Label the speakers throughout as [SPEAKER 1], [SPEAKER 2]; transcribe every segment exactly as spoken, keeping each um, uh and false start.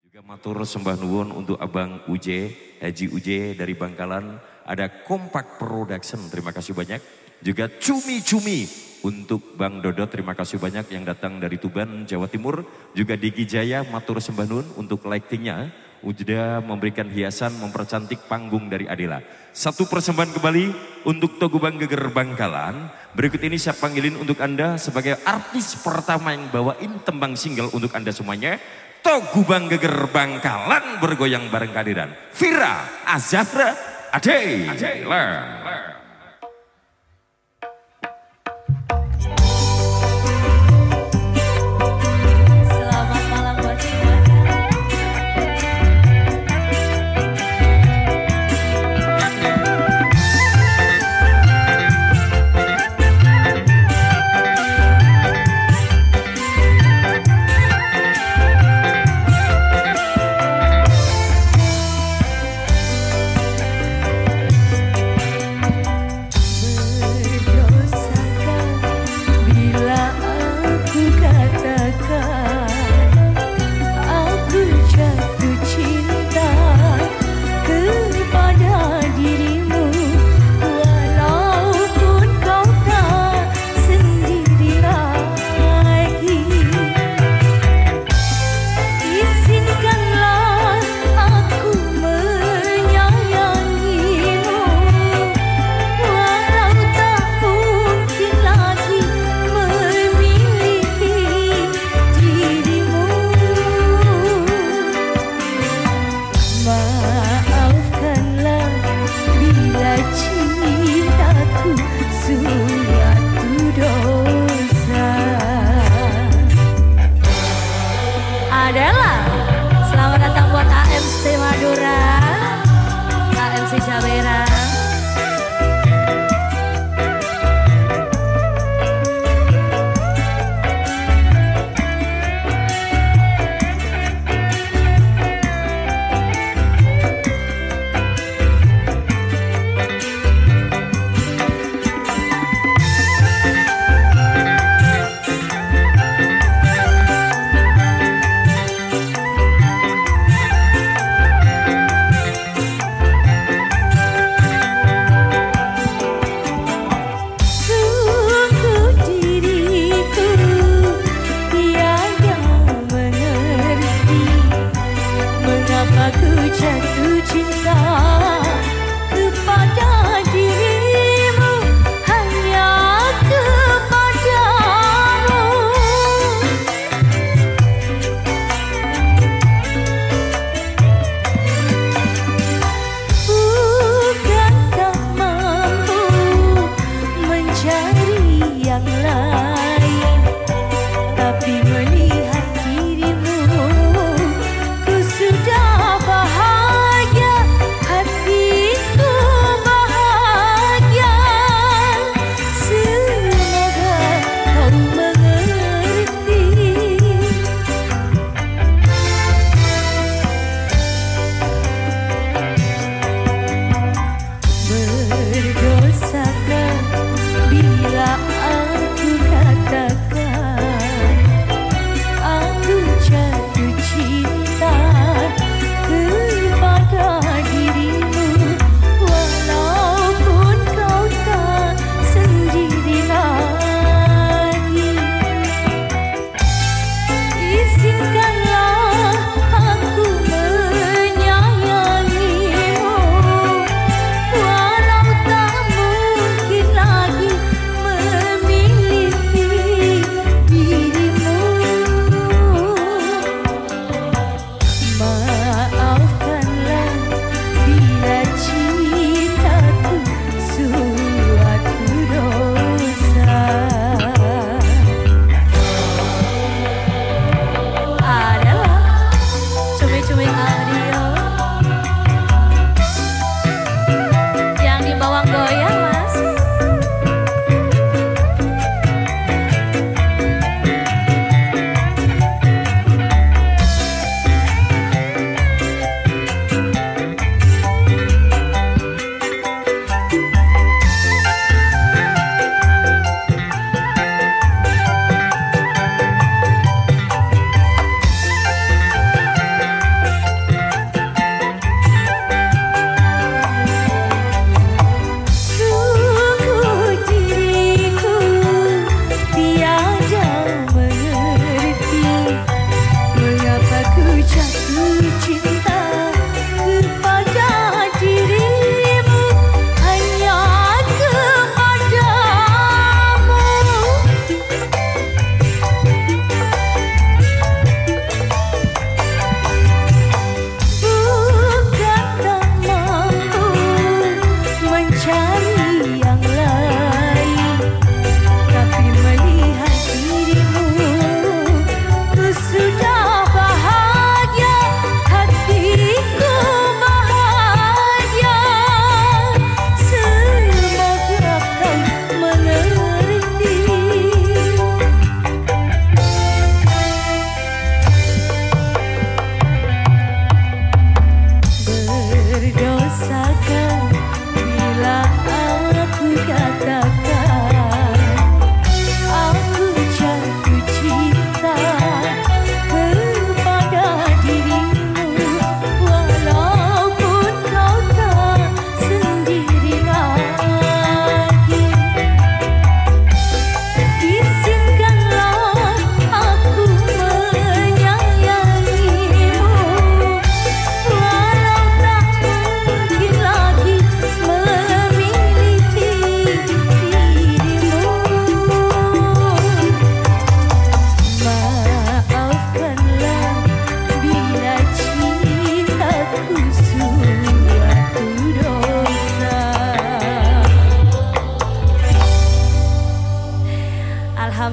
[SPEAKER 1] Juga matur sembah nuwun untuk Abang Uje, Haji Uje dari Bangkalan. Ada Kompak Production, terima kasih banyak. Juga Cumi-Cumi untuk Bang Dodot, terima kasih banyak yang datang dari Tuban, Jawa Timur. Juga Diki Jaya, matur sembah nuwun untuk lightingnya. Sudah memberikan hiasan, mempercantik panggung dari Adela. Satu persembahan kembali untuk Togubang Geger Bangkalan. Berikut ini saya panggilin untuk Anda sebagai artis pertama yang bawain tembang single untuk Anda semuanya. Togubang Geger Bangkalan bergoyang bareng kehadiran Vira Azahra Adela.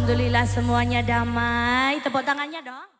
[SPEAKER 2] Alhamdulillah semuanya damai. Tepuk tangannya dong.